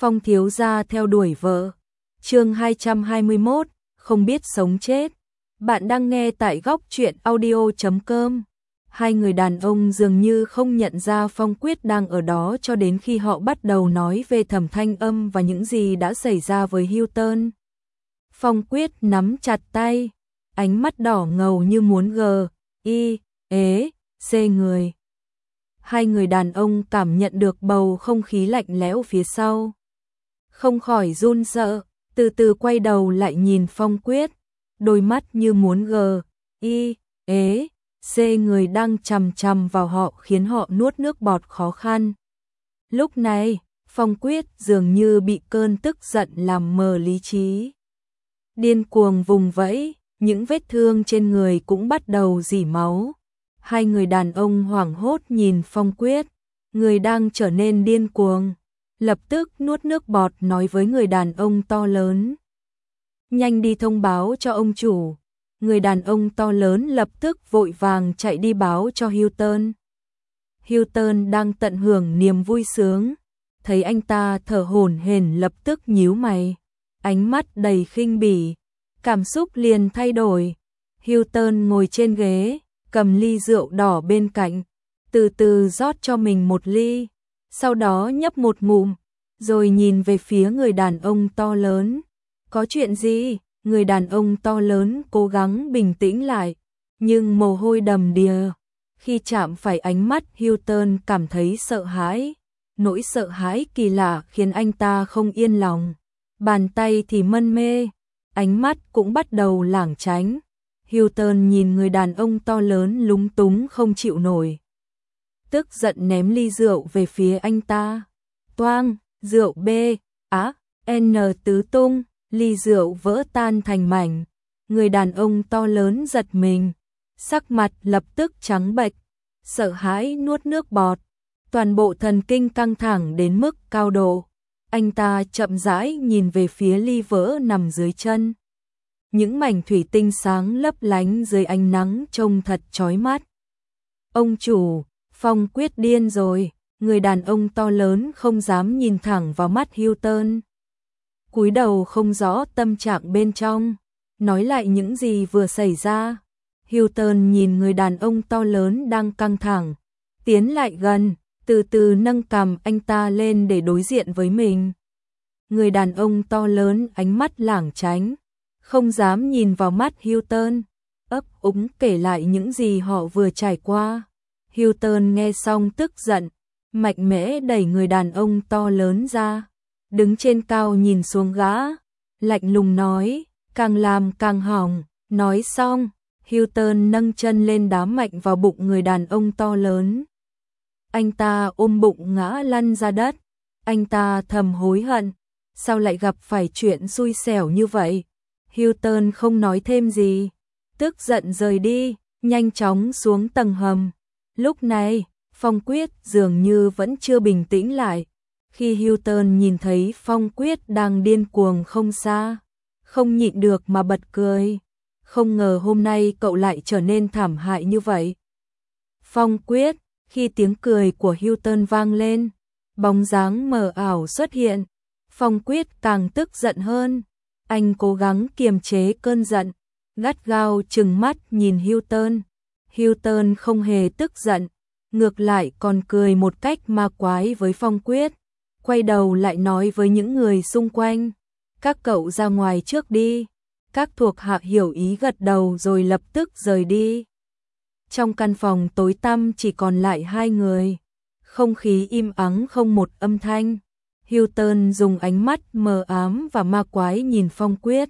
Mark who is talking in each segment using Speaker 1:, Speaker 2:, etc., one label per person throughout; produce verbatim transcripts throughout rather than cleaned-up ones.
Speaker 1: Phong thiếu gia theo đuổi vợ. Chương hai trăm hai mươi mốt, không biết sống chết. Bạn đang nghe tại góc truyện audio chấm com. Hai người đàn ông dường như không nhận ra Phong Quyết đang ở đó cho đến khi họ bắt đầu nói về Thẩm Thanh Âm và những gì đã xảy ra với Hilton. Phong Quyết nắm chặt tay, ánh mắt đỏ ngầu như muốn gờ, y, ế, xê người. Hai người đàn ông cảm nhận được bầu không khí lạnh lẽo phía sau. Không khỏi run sợ, từ từ quay đầu lại nhìn Phong Quyết, đôi mắt như muốn gờ, y, ế, xê người đang chằm chằm vào họ khiến họ nuốt nước bọt khó khăn. Lúc này, Phong Quyết dường như bị cơn tức giận làm mờ lý trí. Điên cuồng vùng vẫy, những vết thương trên người cũng bắt đầu rỉ máu. Hai người đàn ông hoảng hốt nhìn Phong Quyết, người đang trở nên điên cuồng, lập tức nuốt nước bọt nói với người đàn ông to lớn. Nhanh đi thông báo cho ông chủ. Người đàn ông to lớn lập tức vội vàng chạy đi báo cho Hilton. Hilton đang tận hưởng niềm vui sướng, thấy anh ta thở hổn hển lập tức nhíu mày, ánh mắt đầy khinh bỉ, cảm xúc liền thay đổi. Hilton ngồi trên ghế, cầm ly rượu đỏ bên cạnh, từ từ rót cho mình một ly, sau đó nhấp một ngụm, rồi nhìn về phía người đàn ông to lớn. Có chuyện gì? Người đàn ông to lớn cố gắng bình tĩnh lại, nhưng mồ hôi đầm đìa. Khi chạm phải ánh mắt Hilton cảm thấy sợ hãi, nỗi sợ hãi kỳ lạ khiến anh ta không yên lòng. Bàn tay thì mân mê, ánh mắt cũng bắt đầu lảng tránh. Hilton nhìn người đàn ông to lớn lúng túng không chịu nổi, tức giận ném ly rượu về phía anh ta. Toang, rượu B, á, N tứ tung, ly rượu vỡ tan thành mảnh. Người đàn ông to lớn giật mình, sắc mặt lập tức trắng bệch, sợ hãi nuốt nước bọt, toàn bộ thần kinh căng thẳng đến mức cao độ. Anh ta chậm rãi nhìn về phía ly vỡ nằm dưới chân. Những mảnh thủy tinh sáng lấp lánh dưới ánh nắng trông thật chói mắt. Ông chủ, Phong Quyết điên rồi. Người đàn ông to lớn không dám nhìn thẳng vào mắt Hilton, cúi đầu không rõ tâm trạng bên trong, nói lại những gì vừa xảy ra. Hilton nhìn người đàn ông to lớn đang căng thẳng, tiến lại gần, từ từ nâng cằm anh ta lên để đối diện với mình. Người đàn ông to lớn ánh mắt lảng tránh, không dám nhìn vào mắt Hilton, ấp úng kể lại những gì họ vừa trải qua. Hilton nghe xong tức giận, mạnh mẽ đẩy người đàn ông to lớn ra, đứng trên cao nhìn xuống gã, lạnh lùng nói, càng làm càng hỏng. Nói xong, Hilton nâng chân lên đá mạnh vào bụng người đàn ông to lớn. Anh ta ôm bụng ngã lăn ra đất, anh ta thầm hối hận, sao lại gặp phải chuyện xui xẻo như vậy. Hilton không nói thêm gì, tức giận rời đi, nhanh chóng xuống tầng hầm. Lúc này, Phong Quyết dường như vẫn chưa bình tĩnh lại. Khi Hilton nhìn thấy Phong Quyết đang điên cuồng không xa, không nhịn được mà bật cười. Không ngờ hôm nay cậu lại trở nên thảm hại như vậy. Phong Quyết, khi tiếng cười của Hilton vang lên, bóng dáng mờ ảo xuất hiện. Phong Quyết càng tức giận hơn, anh cố gắng kiềm chế cơn giận, gắt gao trừng mắt nhìn Hilton. Hilton không hề tức giận, ngược lại còn cười một cách ma quái với Phong Quyết, quay đầu lại nói với những người xung quanh, các cậu ra ngoài trước đi. Các thuộc hạ hiểu ý gật đầu rồi lập tức rời đi. Trong căn phòng tối tăm chỉ còn lại hai người, không khí im ắng không một âm thanh. Hilton dùng ánh mắt mờ ám và ma quái nhìn Phong Quyết.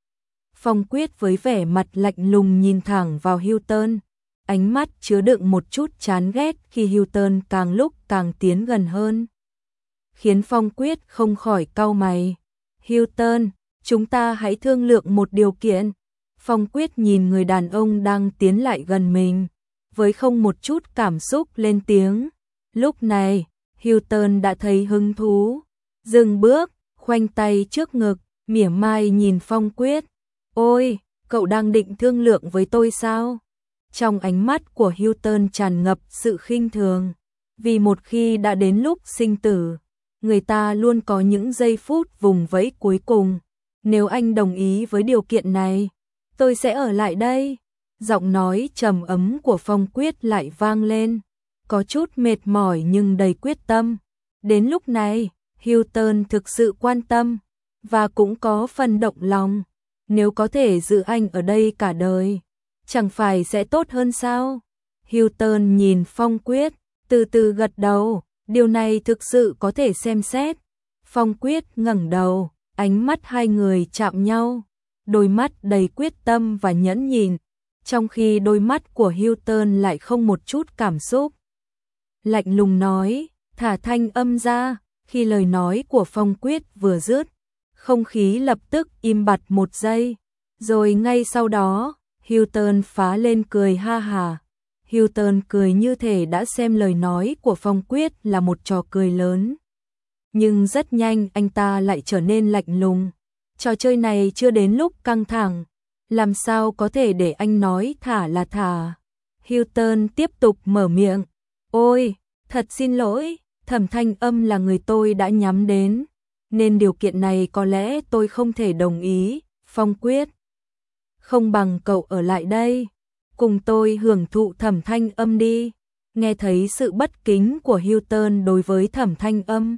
Speaker 1: Phong Quyết với vẻ mặt lạnh lùng nhìn thẳng vào Hilton, ánh mắt chứa đựng một chút chán ghét khi Hilton càng lúc càng tiến gần hơn, khiến Phong Quyết không khỏi cau mày. Hilton, chúng ta hãy thương lượng một điều kiện. Phong Quyết nhìn người đàn ông đang tiến lại gần mình, với không một chút cảm xúc lên tiếng. Lúc này, Hilton đã thấy hứng thú, dừng bước, khoanh tay trước ngực, mỉa mai nhìn Phong Quyết. Ôi, cậu đang định thương lượng với tôi sao? Trong ánh mắt của Hilton tràn ngập sự khinh thường, vì một khi đã đến lúc sinh tử, người ta luôn có những giây phút vùng vẫy cuối cùng. Nếu anh đồng ý với điều kiện này, tôi sẽ ở lại đây. Giọng nói trầm ấm của Phong Quyết lại vang lên, có chút mệt mỏi nhưng đầy quyết tâm. Đến lúc này, Hilton thực sự quan tâm, và cũng có phần động lòng. Nếu có thể giữ anh ở đây cả đời, chẳng phải sẽ tốt hơn sao? Hilton nhìn Phong Quyết, từ từ gật đầu, điều này thực sự có thể xem xét. Phong Quyết ngẩng đầu, ánh mắt hai người chạm nhau, đôi mắt đầy quyết tâm và nhẫn nhịn, trong khi đôi mắt của Hilton lại không một chút cảm xúc. Lạnh lùng nói, thả thanh âm ra. Khi lời nói của Phong Quyết vừa dứt, không khí lập tức im bặt một giây, rồi ngay sau đó, Hilton phá lên cười ha hà. Hilton cười như thể đã xem lời nói của Phong Quyết là một trò cười lớn. Nhưng rất nhanh anh ta lại trở nên lạnh lùng. Trò chơi này chưa đến lúc căng thẳng, làm sao có thể để anh nói thả là thả. Hilton tiếp tục mở miệng, ôi, thật xin lỗi, Thẩm Thanh Âm là người tôi đã nhắm đến, nên điều kiện này có lẽ tôi không thể đồng ý. Phong Quyết, không bằng cậu ở lại đây, cùng tôi hưởng thụ Thẩm Thanh Âm đi. Nghe thấy sự bất kính của Hilton đối với Thẩm Thanh Âm,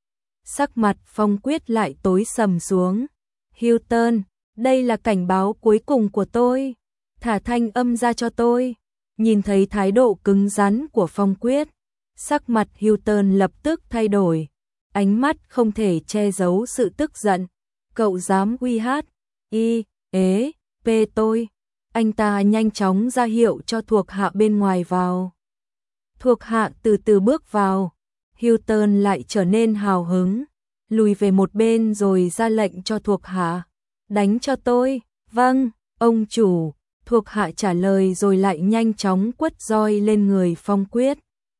Speaker 1: sắc mặt Phong Quyết lại tối sầm xuống. Hilton, đây là cảnh báo cuối cùng của tôi, thả Thanh Âm ra cho tôi. Nhìn thấy thái độ cứng rắn của Phong Quyết, sắc mặt Hilton lập tức thay đổi, ánh mắt không thể che giấu sự tức giận. Cậu dám uy hát, y, ế, p tôi. Anh ta nhanh chóng ra hiệu cho thuộc hạ bên ngoài vào. Thuộc hạ từ từ bước vào, Hilton lại trở nên hào hứng, lùi về một bên rồi ra lệnh cho thuộc hạ, đánh cho tôi. Vâng, ông chủ, thuộc hạ trả lời rồi lại nhanh chóng quất roi lên người Phong Quyết.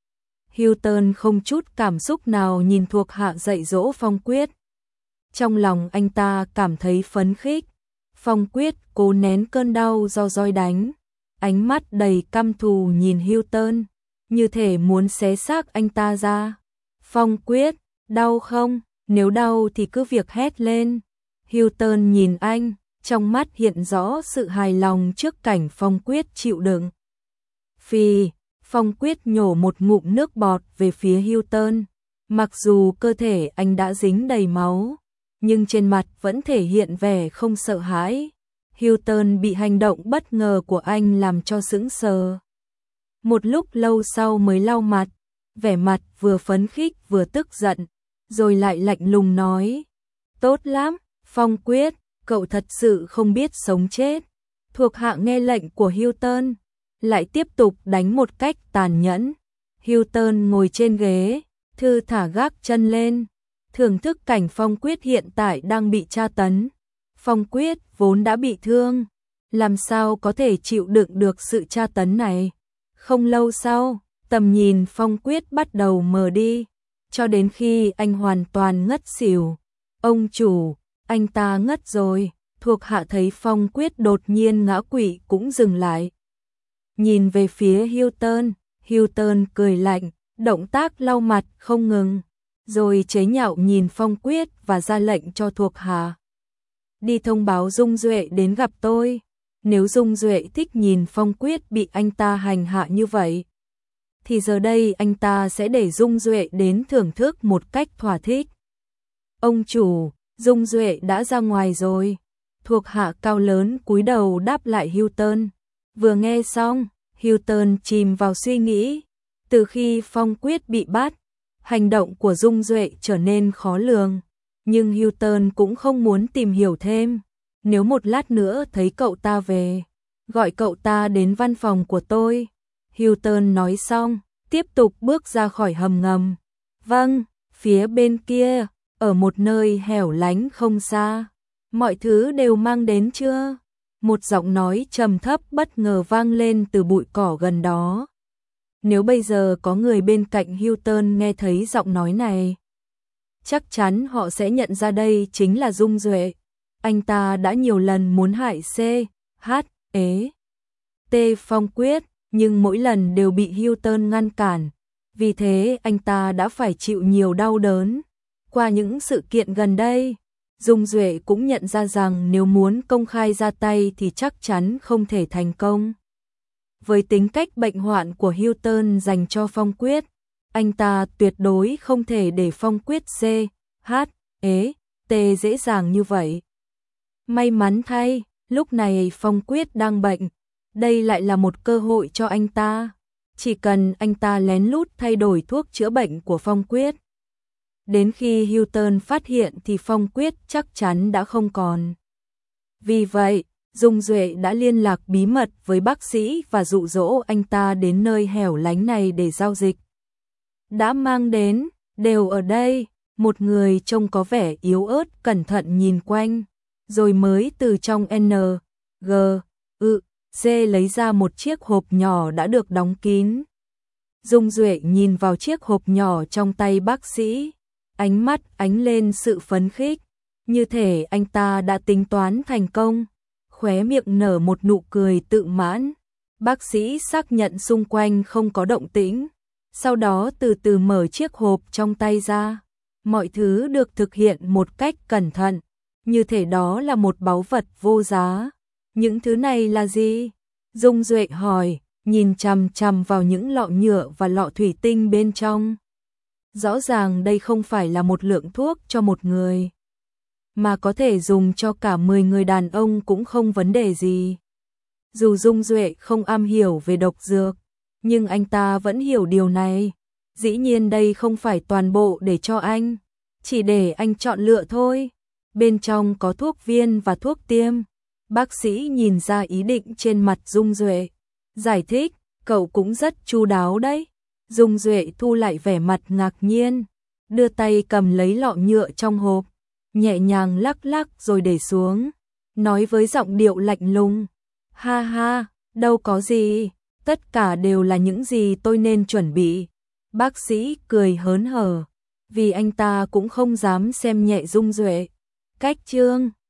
Speaker 1: Hilton không chút cảm xúc nào nhìn thuộc hạ dạy dỗ Phong Quyết. Trong lòng anh ta cảm thấy phấn khích. Phong Quyết cố nén cơn đau do roi đánh, ánh mắt đầy căm thù nhìn Hilton, như thể muốn xé xác anh ta ra. Phong Quyết, đau không? Nếu đau thì cứ việc hét lên. Hilton nhìn anh, trong mắt hiện rõ sự hài lòng trước cảnh Phong Quyết chịu đựng. Phì, Phong Quyết nhổ một ngụm nước bọt về phía Hilton. Mặc dù cơ thể anh đã dính đầy máu, nhưng trên mặt vẫn thể hiện vẻ không sợ hãi. Hilton bị hành động bất ngờ của anh làm cho sững sờ. Một lúc lâu sau mới lau mặt, vẻ mặt vừa phấn khích vừa tức giận, rồi lại lạnh lùng nói, tốt lắm, Phong Quyết, cậu thật sự không biết sống chết. Thuộc hạ nghe lệnh của Hilton, lại tiếp tục đánh một cách tàn nhẫn. Hilton ngồi trên ghế, thư thả gác chân lên, thưởng thức cảnh Phong Quyết hiện tại đang bị tra tấn. Phong Quyết vốn đã bị thương, làm sao có thể chịu đựng được sự tra tấn này. Không lâu sau, tầm nhìn Phong Quyết bắt đầu mờ đi, cho đến khi anh hoàn toàn ngất xỉu. Ông chủ, anh ta ngất rồi. Thuộc hạ thấy Phong Quyết đột nhiên ngã quỵ cũng dừng lại, nhìn về phía Hilton. Hilton cười lạnh, động tác lau mặt không ngừng, rồi chế nhạo nhìn Phong Quyết và ra lệnh cho thuộc hạ, đi thông báo Dung Duệ đến gặp tôi. Nếu Dung Duệ thích nhìn Phong Quyết bị anh ta hành hạ như vậy, thì giờ đây anh ta sẽ để Dung Duệ đến thưởng thức một cách thỏa thích. Ông chủ, Dung Duệ đã ra ngoài rồi. Thuộc hạ cao lớn cúi đầu đáp lại Hilton. Vừa nghe xong, Hilton chìm vào suy nghĩ. Từ khi Phong Quyết bị bắt, hành động của Dung Duệ trở nên khó lường. Nhưng Hilton cũng không muốn tìm hiểu thêm. Nếu một lát nữa thấy cậu ta về, gọi cậu ta đến văn phòng của tôi. Hilton nói xong, tiếp tục bước ra khỏi hầm ngầm. Vâng, phía bên kia, ở một nơi hẻo lánh không xa. Mọi thứ đều mang đến chưa? Một giọng nói trầm thấp bất ngờ vang lên từ bụi cỏ gần đó. Nếu bây giờ có người bên cạnh Hilton nghe thấy giọng nói này, chắc chắn họ sẽ nhận ra đây chính là Dung Duệ. Anh ta đã nhiều lần muốn hại C, H, E, T Phong Quyết, nhưng mỗi lần đều bị Hilton ngăn cản. Vì thế anh ta đã phải chịu nhiều đau đớn. Qua những sự kiện gần đây, Dung Duệ cũng nhận ra rằng nếu muốn công khai ra tay thì chắc chắn không thể thành công. Với tính cách bệnh hoạn của Hilton dành cho Phong Quyết, anh ta tuyệt đối không thể để Phong Quyết C, H, E, T dễ dàng như vậy. May mắn thay, lúc này Phong Quyết đang bệnh, đây lại là một cơ hội cho anh ta. Chỉ cần anh ta lén lút thay đổi thuốc chữa bệnh của Phong Quyết. Đến khi Hilton phát hiện thì Phong Quyết chắc chắn đã không còn. Vì vậy, Dung Duệ đã liên lạc bí mật với bác sĩ và dụ dỗ anh ta đến nơi hẻo lánh này để giao dịch. Đã mang đến, đều ở đây, một người trông có vẻ yếu ớt cẩn thận nhìn quanh, rồi mới từ trong N, G, ư, C lấy ra một chiếc hộp nhỏ đã được đóng kín. Dung Duệ nhìn vào chiếc hộp nhỏ trong tay bác sĩ, ánh mắt ánh lên sự phấn khích, như thể anh ta đã tính toán thành công, khóe miệng nở một nụ cười tự mãn. Bác sĩ xác nhận xung quanh không có động tĩnh, sau đó từ từ mở chiếc hộp trong tay ra. Mọi thứ được thực hiện một cách cẩn thận, như thể đó là một báu vật vô giá. Những thứ này là gì? Dung Duệ hỏi, nhìn chằm chằm vào những lọ nhựa và lọ thủy tinh bên trong. Rõ ràng đây không phải là một lượng thuốc cho một người, mà có thể dùng cho cả mười người đàn ông cũng không vấn đề gì. Dù Dung Duệ không am hiểu về độc dược, nhưng anh ta vẫn hiểu điều này. Dĩ nhiên đây không phải toàn bộ để cho anh, chỉ để anh chọn lựa thôi. Bên trong có thuốc viên và thuốc tiêm. Bác sĩ nhìn ra ý định trên mặt Dung Duệ, giải thích, cậu cũng rất chu đáo đấy. Dung Duệ thu lại vẻ mặt ngạc nhiên, đưa tay cầm lấy lọ nhựa trong hộp, nhẹ nhàng lắc lắc rồi để xuống, nói với giọng điệu lạnh lùng, ha ha, đâu có gì, tất cả đều là những gì tôi nên chuẩn bị. Bác sĩ cười hớn hở, vì anh ta cũng không dám xem nhẹ Dung Duệ. Cách chương